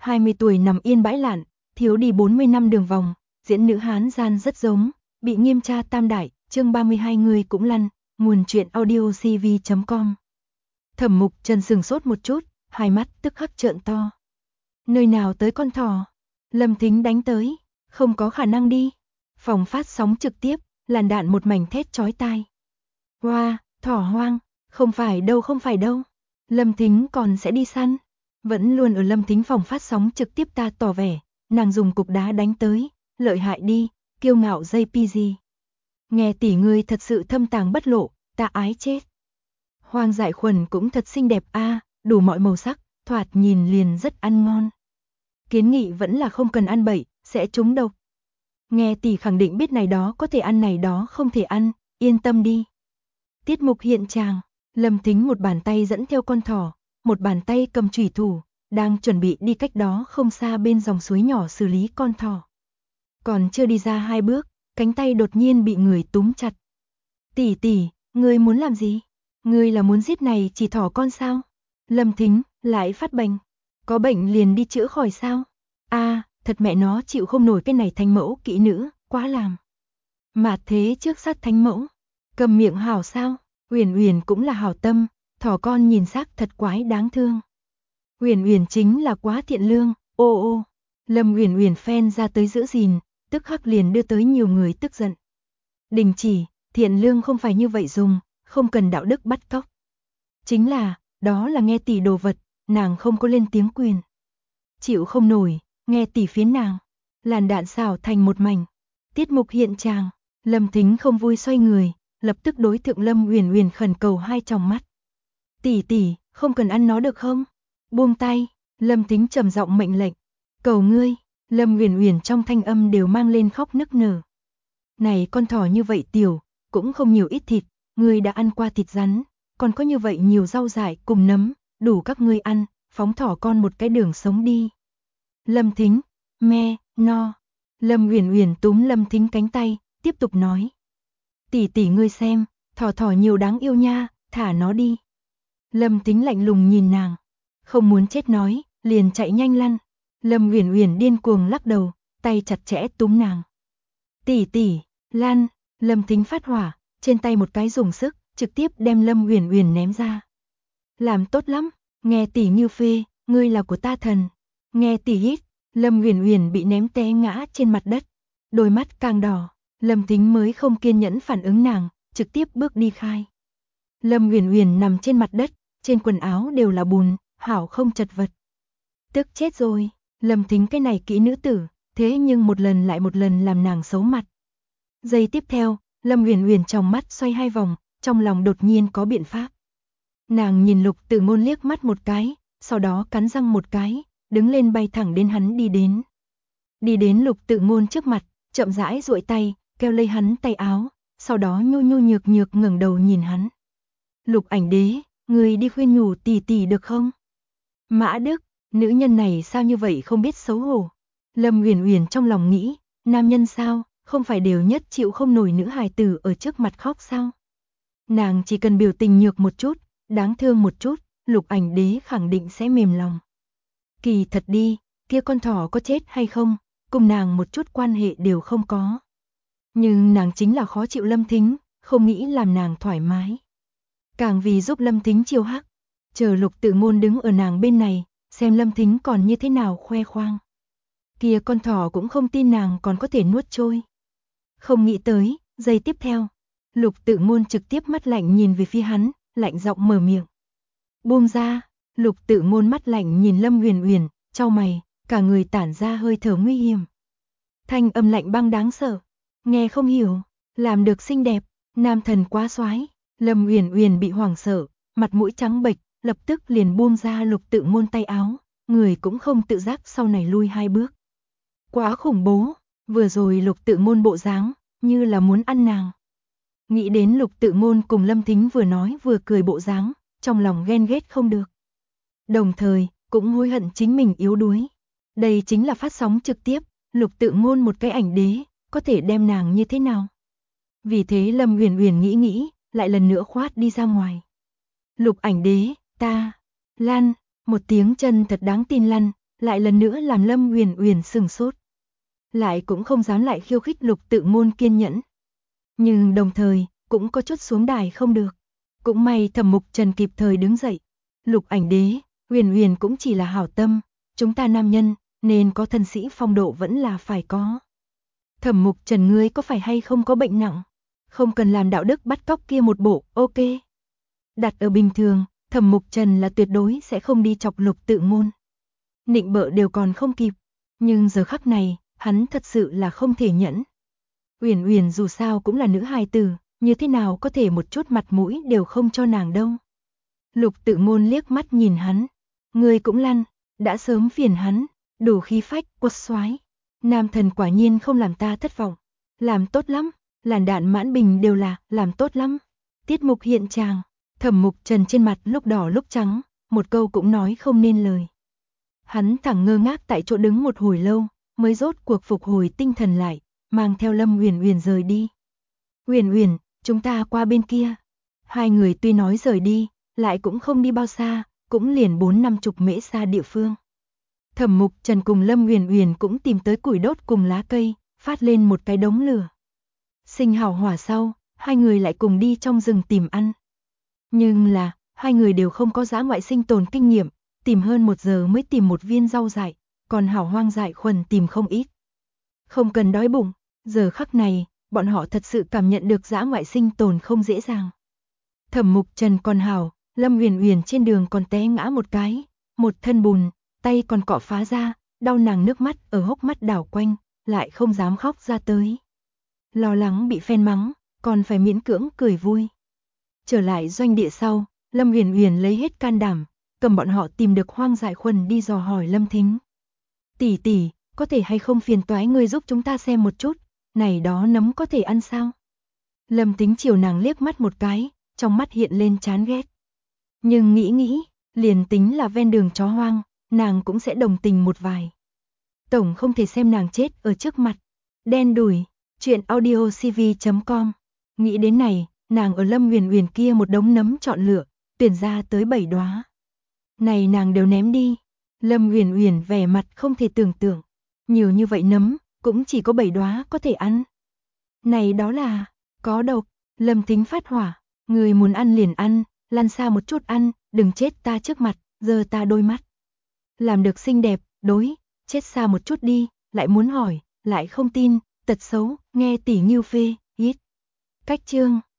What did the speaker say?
20 tuổi nằm yên bãi lạn, thiếu đi 40 năm đường vòng, diễn nữ Hán gian rất giống, bị nghiêm tra tam đại, chương 32 người cũng lăn, nguồn truyện audio cv.com. Thẩm Mục Trần sừng sốt một chút, hai mắt tức khắc trợn to. Nơi nào tới con thỏ? Lâm Thính đánh tới, không có khả năng đi. Phòng phát sóng trực tiếp, làn đạn một mảnh thét chói tai. Hoa, thỏ hoang, không phải đâu. Lâm Thính còn sẽ đi săn. Vẫn luôn ở Lâm Thính phòng phát sóng trực tiếp ta tỏ vẻ, nàng dùng cục đá đánh tới, lợi hại đi, kiêu ngạo JPG. Nghe tỷ ngươi thật sự thâm tàng bất lộ, ta ái chết. Hoang dại khuẩn cũng thật xinh đẹp a, đủ mọi màu sắc, thoạt nhìn liền rất ăn ngon. Kiến nghị vẫn là không cần ăn bậy, sẽ trúng độc. Nghe tỷ khẳng định biết này đó có thể ăn này đó không thể ăn, yên tâm đi. Tiết mục hiện tràng, Lâm Thính một bàn tay dẫn theo con thỏ, một bàn tay cầm chủy thủ, đang chuẩn bị đi cách đó không xa bên dòng suối nhỏ xử lý con thỏ. Còn chưa đi ra 2 bước, cánh tay đột nhiên bị người túm chặt. Tỷ, ngươi muốn làm gì? Ngươi là muốn giết này chỉ thỏ con sao? Lâm Thính, lại phát bệnh. Có bệnh liền đi chữa khỏi sao? Thật mẹ nó chịu không nổi cái này thánh mẫu kỹ nữ, quá làm. Mà thế trước sát thánh mẫu, cầm miệng hảo sao? Uyển cũng là hảo tâm, thỏ con nhìn xác thật quái đáng thương. Uyển chính là quá thiện lương, ô. Lâm Uyển phen ra tới giữ gìn, tức khắc liền đưa tới nhiều người tức giận. Đình chỉ, thiện lương không phải như vậy dùng, không cần đạo đức bắt cóc. Chính là, đó là nghe tỷ đồ vật, nàng không có lên tiếng quyền. Chịu không nổi, nghe tỷ phiến nàng. Làn đạn xảo thành một mảnh. Tiết mục hiện tràng, Lâm Thính không vui xoay người, lập tức đối thượng Lâm Uyển khẩn cầu hai tròng mắt. Tỷ, không cần ăn nó được không? Buông tay, Lâm Thính trầm giọng mệnh lệnh. Cầu ngươi, Lâm Uyển trong thanh âm đều mang lên khóc nức nở. Này con thỏ như vậy tiểu, cũng không nhiều ít thịt, ngươi đã ăn qua thịt rắn, còn có như vậy nhiều rau dại cùng nấm, đủ các ngươi ăn, phóng thỏ con một cái đường sống đi. Lâm Thính, no. Lâm Uyển túm Lâm Thính cánh tay, tiếp tục nói. Tỷ ngươi xem, thỏ nhiều đáng yêu nha, thả nó đi. Lâm Thính lạnh lùng nhìn nàng, không muốn chết nói, liền chạy nhanh lăn. Lâm Uyển điên cuồng lắc đầu, tay chặt chẽ túm nàng. Tỷ, lăn. Lâm Thính phát hỏa, trên tay một cái dùng sức, trực tiếp đem Lâm Uyển ném ra. Làm tốt lắm, nghe tỷ như phê, ngươi là của ta thần. Nghe tỷ hít, Lâm Uyển bị ném té ngã trên mặt đất, đôi mắt càng đỏ. Lâm Thính mới không kiên nhẫn phản ứng nàng, trực tiếp bước đi khai. Lâm Uyển nằm trên mặt đất, trên quần áo đều là bùn, hảo không chật vật. Tức chết rồi, Lâm Thính cái này kỹ nữ tử, thế nhưng một lần lại một lần làm nàng xấu mặt. Giây tiếp theo, Lâm Uyển trong mắt xoay 2 vòng, trong lòng đột nhiên có biện pháp. Nàng nhìn Lục Tử Ngôn liếc mắt một cái, sau đó cắn răng một cái, đứng lên bay thẳng đến hắn đi đến. Đi đến Lục Tử Ngôn trước mặt, chậm rãi duỗi tay, kéo lấy hắn tay áo, sau đó nhu nhược ngẩng đầu nhìn hắn. Lục Ảnh Đế, người đi khuyên nhủ tỷ được không? Mã Đức, nữ nhân này sao như vậy không biết xấu hổ. Lâm Uyển trong lòng nghĩ, nam nhân sao, không phải đều nhất chịu không nổi nữ hài tử ở trước mặt khóc sao? Nàng chỉ cần biểu tình nhược một chút, đáng thương một chút, Lục Ảnh Đế khẳng định sẽ mềm lòng. Kỳ thật đi, kia con thỏ có chết hay không, cùng nàng một chút quan hệ đều không có. Nhưng nàng chính là khó chịu Lâm Thính, không nghĩ làm nàng thoải mái. Càng vì giúp Lâm Thính chiêu hắc, chờ Lục Tử Ngôn đứng ở nàng bên này, xem Lâm Thính còn như thế nào khoe khoang. Kia con thỏ cũng không tin nàng còn có thể nuốt trôi. Không nghĩ tới, giây tiếp theo, Lục Tử Ngôn trực tiếp mắt lạnh nhìn về phía hắn, lạnh giọng mở miệng. Buông ra. Lục Tử Ngôn mắt lạnh nhìn Lâm Uyển, chau mày, cả người tản ra hơi thở nguy hiểm. Thanh âm lạnh băng đáng sợ, nghe không hiểu, làm được xinh đẹp, nam thần quá soái. Lâm Uyển bị hoảng sợ, mặt mũi trắng bệch, lập tức liền buông ra Lục Tử Ngôn tay áo, người cũng không tự giác sau này lui 2 bước. Quá khủng bố, vừa rồi Lục Tử Ngôn bộ dáng, như là muốn ăn nàng. Nghĩ đến Lục Tử Ngôn cùng Lâm Thính vừa nói vừa cười bộ dáng, trong lòng ghen ghét không được. Đồng thời, cũng hối hận chính mình yếu đuối. Đây chính là phát sóng trực tiếp, Lục Tử Ngôn một cái ảnh đế, có thể đem nàng như thế nào? Vì thế Lâm Uyển nghĩ, lại lần nữa khoát đi ra ngoài. Lục Ảnh Đế, ta, lăn, một tiếng chân thật đáng tin lăn, lại lần nữa làm Lâm Uyển Uyển sừng sốt. Lại cũng không dám lại khiêu khích Lục Tự Ngôn kiên nhẫn. Nhưng đồng thời, cũng có chút xuống đài không được. Cũng may Thẩm Mục Trần kịp thời đứng dậy. Lục Ảnh Đế, Uyển Uyển cũng chỉ là hảo tâm, chúng ta nam nhân, nên có thân sĩ phong độ vẫn là phải có. Thẩm Mục Trần ngươi có phải hay không có bệnh nặng? Không cần làm đạo đức bắt cóc kia một bộ, ok. Đặt ở bình thường, Thẩm Mục Trần là tuyệt đối sẽ không đi chọc Lục Tự Ngôn. Nịnh bợ đều còn không kịp, nhưng giờ khắc này, hắn thật sự là không thể nhẫn. Uyển Uyển dù sao cũng là nữ hài tử, như thế nào có thể một chút mặt mũi đều không cho nàng đâu. Lục Tự Ngôn liếc mắt nhìn hắn, ngươi cũng lăn, đã sớm phiền hắn, đủ khí phách, quật soái. Nam thần quả nhiên không làm ta thất vọng, làm tốt lắm, làn đạn mãn bình đều là làm tốt lắm. Tiết mục hiện tràng, Thẩm Mục Trần trên mặt lúc đỏ lúc trắng, một câu cũng nói không nên lời. Hắn thẳng ngơ ngác tại chỗ đứng một hồi lâu, mới rốt cuộc phục hồi tinh thần lại, mang theo Lâm Uyển Uyển rời đi. Uyển Uyển, chúng ta qua bên kia. Hai người tuy nói rời đi, lại cũng không đi bao xa, cũng liền 4-50 mễ xa địa phương. Thẩm Mục Trần cùng Lâm Uyển Uyển cũng tìm tới củi đốt cùng lá cây, phát lên một cái đống lửa. Sinh hào hỏa sau, hai người lại cùng đi trong rừng tìm ăn. Nhưng là, hai người đều không có dã ngoại sinh tồn kinh nghiệm, tìm hơn 1 giờ mới tìm một viên rau dại, còn hảo hoang dại khuẩn tìm không ít. Không cần đói bụng, giờ khắc này, bọn họ thật sự cảm nhận được dã ngoại sinh tồn không dễ dàng. Thẩm Mục Trần còn hảo, Lâm Uyển Uyển trên đường còn té ngã một cái, một thân bùn, tay còn cọ phá ra, đau nàng nước mắt ở hốc mắt đảo quanh, lại không dám khóc ra tới. Lo lắng bị phen mắng, còn phải miễn cưỡng cười vui. Trở lại doanh địa sau, Lâm Uyển Uyển lấy hết can đảm, cầm bọn họ tìm được hoang dại khuẩn đi dò hỏi Lâm Thính. Tỷ tỷ, có thể hay không phiền toái ngươi giúp chúng ta xem một chút, này đó nấm có thể ăn sao? Lâm Thính chiều nàng liếc mắt một cái, trong mắt hiện lên chán ghét. Nhưng nghĩ, liền tính là ven đường chó hoang, nàng cũng sẽ đồng tình một vài. Tổng không thể xem nàng chết ở trước mặt. Đen đủi, chuyện audiocv.com. Nghĩ đến này, nàng ở Lâm Uyển Uyển kia một đống nấm chọn lựa, tuyển ra tới 7 đóa. Này nàng đều ném đi. Lâm Uyển Uyển vẻ mặt không thể tưởng tượng, nhiều như vậy nấm, cũng chỉ có 7 đóa có thể ăn. Này đó là có độc. Lâm Thính phát hỏa, người muốn ăn liền ăn, lăn xa một chút ăn, đừng chết ta trước mặt, giơ ta đôi mắt. Làm được xinh đẹp, đối, chết xa một chút đi, lại muốn hỏi, lại không tin, tật xấu, nghe tỷ Ngưu phê, ít. Cách chương